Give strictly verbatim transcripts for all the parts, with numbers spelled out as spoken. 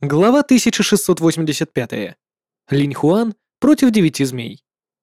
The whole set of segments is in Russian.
Глава тысяча шестьсот восемьдесят пять. Линь Хуан против девяти змей.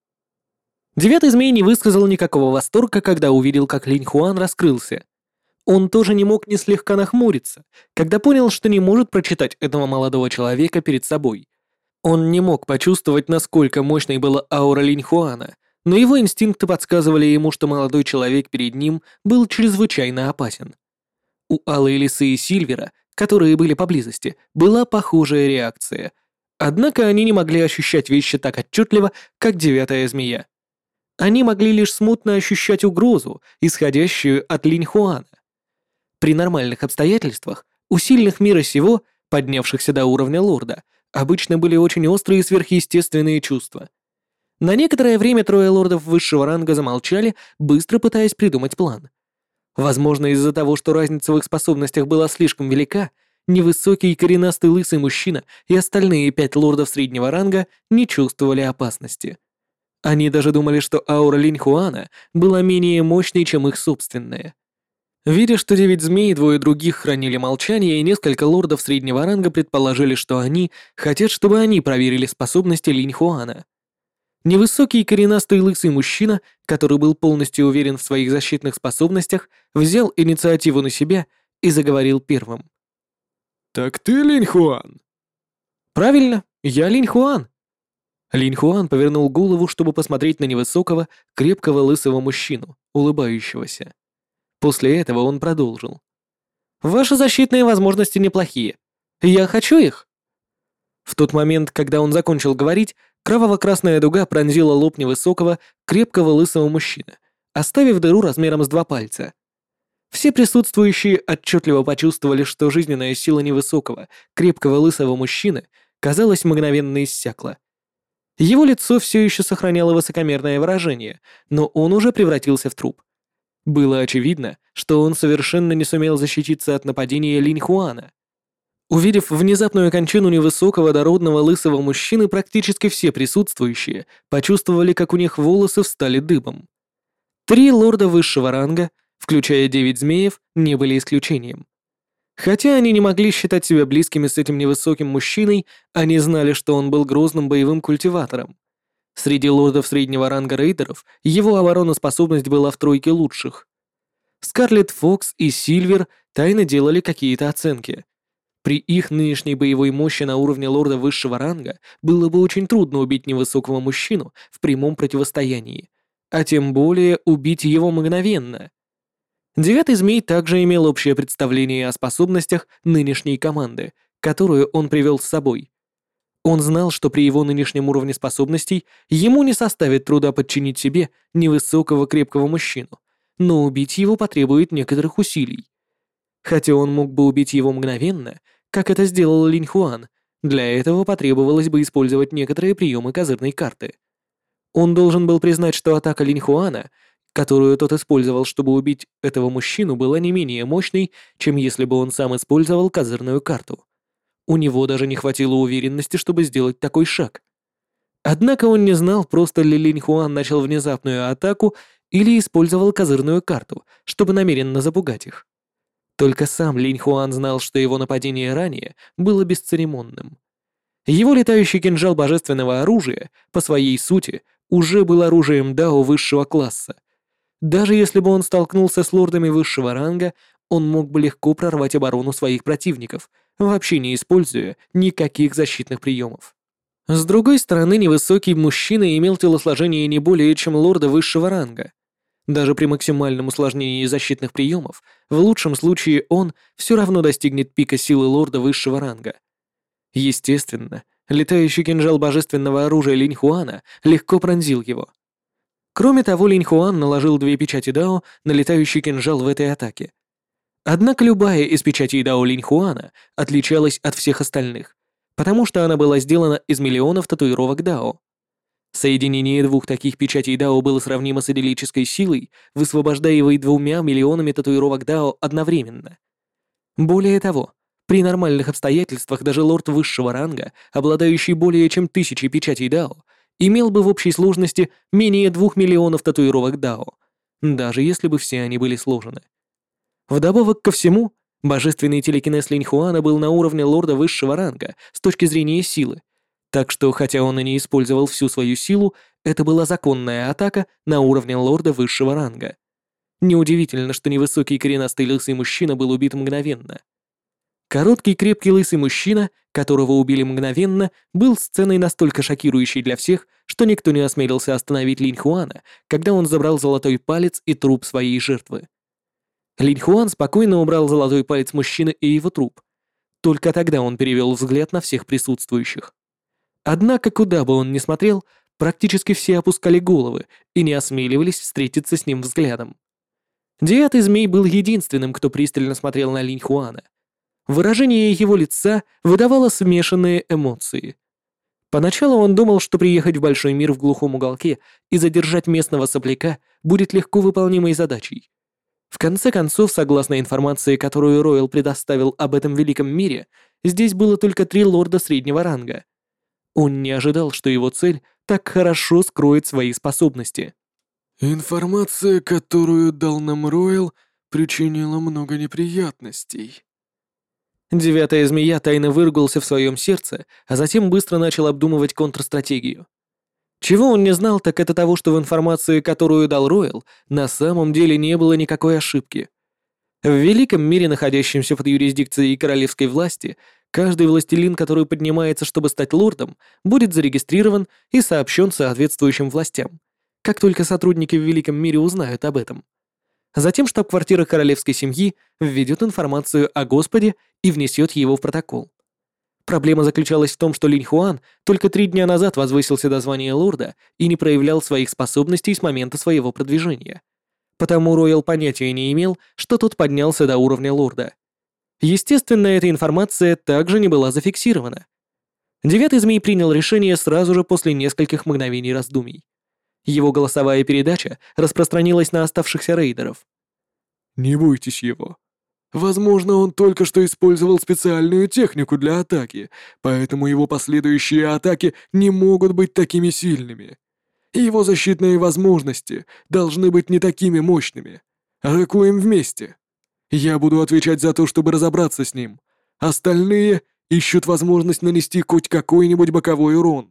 Девятый змей не высказал никакого восторга, когда увидел, как Линь Хуан раскрылся. Он тоже не мог не слегка нахмуриться, когда понял, что не может прочитать этого молодого человека перед собой. Он не мог почувствовать, насколько мощной была аура Линь Хуана, но его инстинкты подсказывали ему, что молодой человек перед ним был чрезвычайно опасен. У Алой Лисы и Сильвера, которые были поблизости, была похожая реакция. Однако они не могли ощущать вещи так отчетливо, как девятая змея. Они могли лишь смутно ощущать угрозу, исходящую от Линь Хуана. При нормальных обстоятельствах у сильных мира сего, поднявшихся до уровня лорда, обычно были очень острые сверхъестественные чувства. На некоторое время трое лордов высшего ранга замолчали, быстро пытаясь придумать план. Возможно, из-за того, что разница в их способностях была слишком велика, невысокий коренастый лысый мужчина и остальные пять лордов среднего ранга не чувствовали опасности. Они даже думали, что аура Линь Хуана была менее мощной, чем их собственная. Видя, что девять змей и двое других хранили молчание, и несколько лордов среднего ранга предположили, что они хотят, чтобы они проверили способности Линь Хуана. Невысокий коренастый лысый мужчина, который был полностью уверен в своих защитных способностях, взял инициативу на себя и заговорил первым. «Так ты Линь Хуан?» «Правильно, я Линь Хуан». Линь Хуан повернул голову, чтобы посмотреть на невысокого, крепкого лысого мужчину, улыбающегося. После этого он продолжил. «Ваши защитные возможности неплохие. Я хочу их». В тот момент, когда он закончил говорить, кроваво-красная дуга пронзила лоб невысокого, крепкого лысого мужчины, оставив дыру размером с два пальца. Все присутствующие отчетливо почувствовали, что жизненная сила невысокого, крепкого лысого мужчины, казалось, мгновенно иссякла. Его лицо все еще сохраняло высокомерное выражение, но он уже превратился в труп. Было очевидно, что он совершенно не сумел защититься от нападения Линь Хуана. Увидев внезапную кончину невысокого дородного лысого мужчины, практически все присутствующие почувствовали, как у них волосы встали дыбом. Три лорда высшего ранга, включая девять змеев, не были исключением. Хотя они не могли считать себя близкими с этим невысоким мужчиной, они знали, что он был грозным боевым культиватором. Среди лордов среднего ранга рейдеров его обороноспособность была в тройке лучших. Скарлетт Фокс и Сильвер тайно делали какие-то оценки. При их нынешней боевой мощи на уровне лорда высшего ранга было бы очень трудно убить невысокого мужчину в прямом противостоянии, а тем более убить его мгновенно. Девятый змей также имел общее представление о способностях нынешней команды, которую он привел с собой. Он знал, что при его нынешнем уровне способностей ему не составит труда подчинить себе невысокого крепкого мужчину, но убить его потребует некоторых усилий. Хотя он мог бы убить его мгновенно, как это сделал Линь Хуан, для этого потребовалось бы использовать некоторые приемы козырной карты. Он должен был признать, что атака Линь Хуана, которую тот использовал, чтобы убить этого мужчину, была не менее мощной, чем если бы он сам использовал козырную карту. У него даже не хватило уверенности, чтобы сделать такой шаг. Однако он не знал, просто ли Линь Хуан начал внезапную атаку или использовал козырную карту, чтобы намеренно запугать их. Только сам Линь Хуан знал, что его нападение ранее было бесцеремонным. Его летающий кинжал божественного оружия, по своей сути, уже был оружием Дао высшего класса. Даже если бы он столкнулся с лордами высшего ранга, он мог бы легко прорвать оборону своих противников, вообще не используя никаких защитных приемов. С другой стороны, невысокий мужчина имел телосложение не более чем лорда высшего ранга. Даже при максимальном усложнении защитных приемов, в лучшем случае он все равно достигнет пика силы лорда высшего ранга. Естественно, летающий кинжал божественного оружия Линь Хуана легко пронзил его. Кроме того, Линь Хуан наложил две печати Дао на летающий кинжал в этой атаке. Однако любая из печатей Дао Линь Хуана отличалась от всех остальных, потому что она была сделана из миллионов татуировок Дао. Соединение двух таких печатей Дао было сравнимо с идиллической силой, высвобождаемой двумя миллионами татуировок Дао одновременно. Более того, при нормальных обстоятельствах даже лорд высшего ранга, обладающий более чем тысячей печатей Дао, имел бы в общей сложности менее двух миллионов татуировок Дао, даже если бы все они были сложены. Вдобавок ко всему, Божественный телекинез Линь Хуана был на уровне лорда высшего ранга с точки зрения силы, так что, хотя он и не использовал всю свою силу, это была законная атака на уровне лорда высшего ранга. Неудивительно, что невысокий коренастый лысый мужчина был убит мгновенно. Короткий крепкий лысый мужчина, которого убили мгновенно, был сценой настолько шокирующей для всех, что никто не осмелился остановить Линь Хуана, когда он забрал золотой палец и труп своей жертвы. Линь Хуан спокойно убрал золотой палец мужчины и его труп. Только тогда он перевел взгляд на всех присутствующих. Однако, куда бы он ни смотрел, практически все опускали головы и не осмеливались встретиться с ним взглядом. Девятый змей был единственным, кто пристально смотрел на Линь Хуана. Выражение его лица выдавало смешанные эмоции. Поначалу он думал, что приехать в большой мир в глухом уголке и задержать местного сопляка будет легко выполнимой задачей. В конце концов, согласно информации, которую Ройл предоставил об этом великом мире, здесь было только три лорда среднего ранга. Он не ожидал, что его цель так хорошо скроет свои способности. Информация, которую дал нам Ройл, причинила много неприятностей. Девятая змея тайно выругался в своем сердце, а затем быстро начал обдумывать контрстратегию. Чего он не знал, так это того, что в информации, которую дал Ройл, на самом деле не было никакой ошибки. В великом мире, находящемся под юрисдикцией королевской власти, каждый властелин, который поднимается, чтобы стать лордом, будет зарегистрирован и сообщен соответствующим властям, как только сотрудники в великом мире узнают об этом. Затем штаб-квартира королевской семьи введет информацию о Господе и внесет его в протокол. Проблема заключалась в том, что Линь Хуан только три дня назад возвысился до звания лорда и не проявлял своих способностей с момента своего продвижения. Потому Роял понятия не имел, что тот поднялся до уровня лорда. Естественно, эта информация также не была зафиксирована. Девятый змей принял решение сразу же после нескольких мгновений раздумий. Его голосовая передача распространилась на оставшихся рейдеров. Не бойтесь его. Возможно, он только что использовал специальную технику для атаки, поэтому его последующие атаки не могут быть такими сильными. Его защитные возможности должны быть не такими мощными. Атакуем вместе. Я буду отвечать за то, чтобы разобраться с ним. Остальные ищут возможность нанести хоть какой-нибудь боковой урон.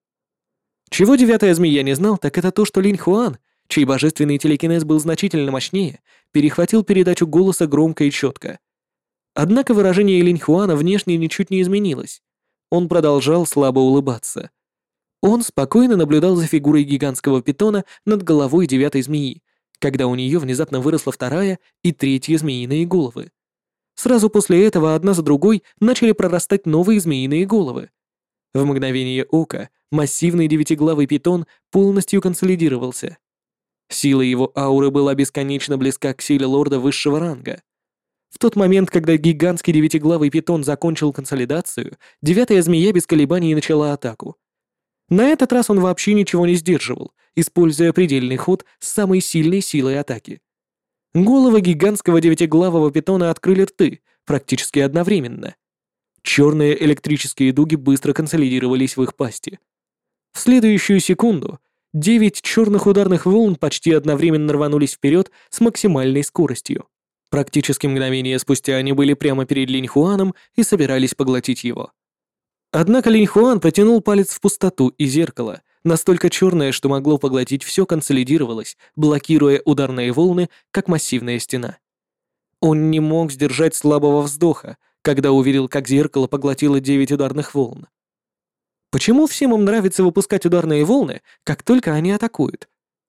Чего девятая змея не знал, так это то, что Линь Хуан, чей божественный телекинез был значительно мощнее, перехватил передачу голоса громко и четко. Однако выражение Линь Хуана внешне ничуть не изменилось. Он продолжал слабо улыбаться. Он спокойно наблюдал за фигурой гигантского питона над головой девятой змеи, когда у нее внезапно выросла вторая и третья змеиные головы. Сразу после этого одна за другой начали прорастать новые змеиные головы. В мгновение ока массивный девятиглавый питон полностью консолидировался. Сила его ауры была бесконечно близка к силе лорда высшего ранга. В тот момент, когда гигантский девятиглавый питон закончил консолидацию, девятая змея без колебаний начала атаку. На этот раз он вообще ничего не сдерживал, используя предельный ход с самой сильной силой атаки. Головы гигантского девятиглавого питона открыли рты практически одновременно. Черные электрические дуги быстро консолидировались в их пасти. В следующую секунду девять черных ударных волн почти одновременно рванулись вперед с максимальной скоростью. Практически мгновение спустя они были прямо перед Линь Хуаном и собирались поглотить его. Однако Линь Хуан протянул палец в пустоту, и зеркало, настолько черное, что могло поглотить все, консолидировалось, блокируя ударные волны, как массивная стена. Он не мог сдержать слабого вздоха, когда увидел, как зеркало поглотило девять ударных волн. Почему всем им нравится выпускать ударные волны, как только они атакуют?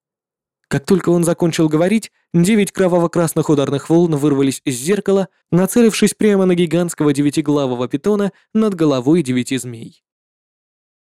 Как только он закончил говорить, девять кроваво-красных ударных волн вырвались из зеркала, нацелившись прямо на гигантского девятиглавого питона над головой девяти змей.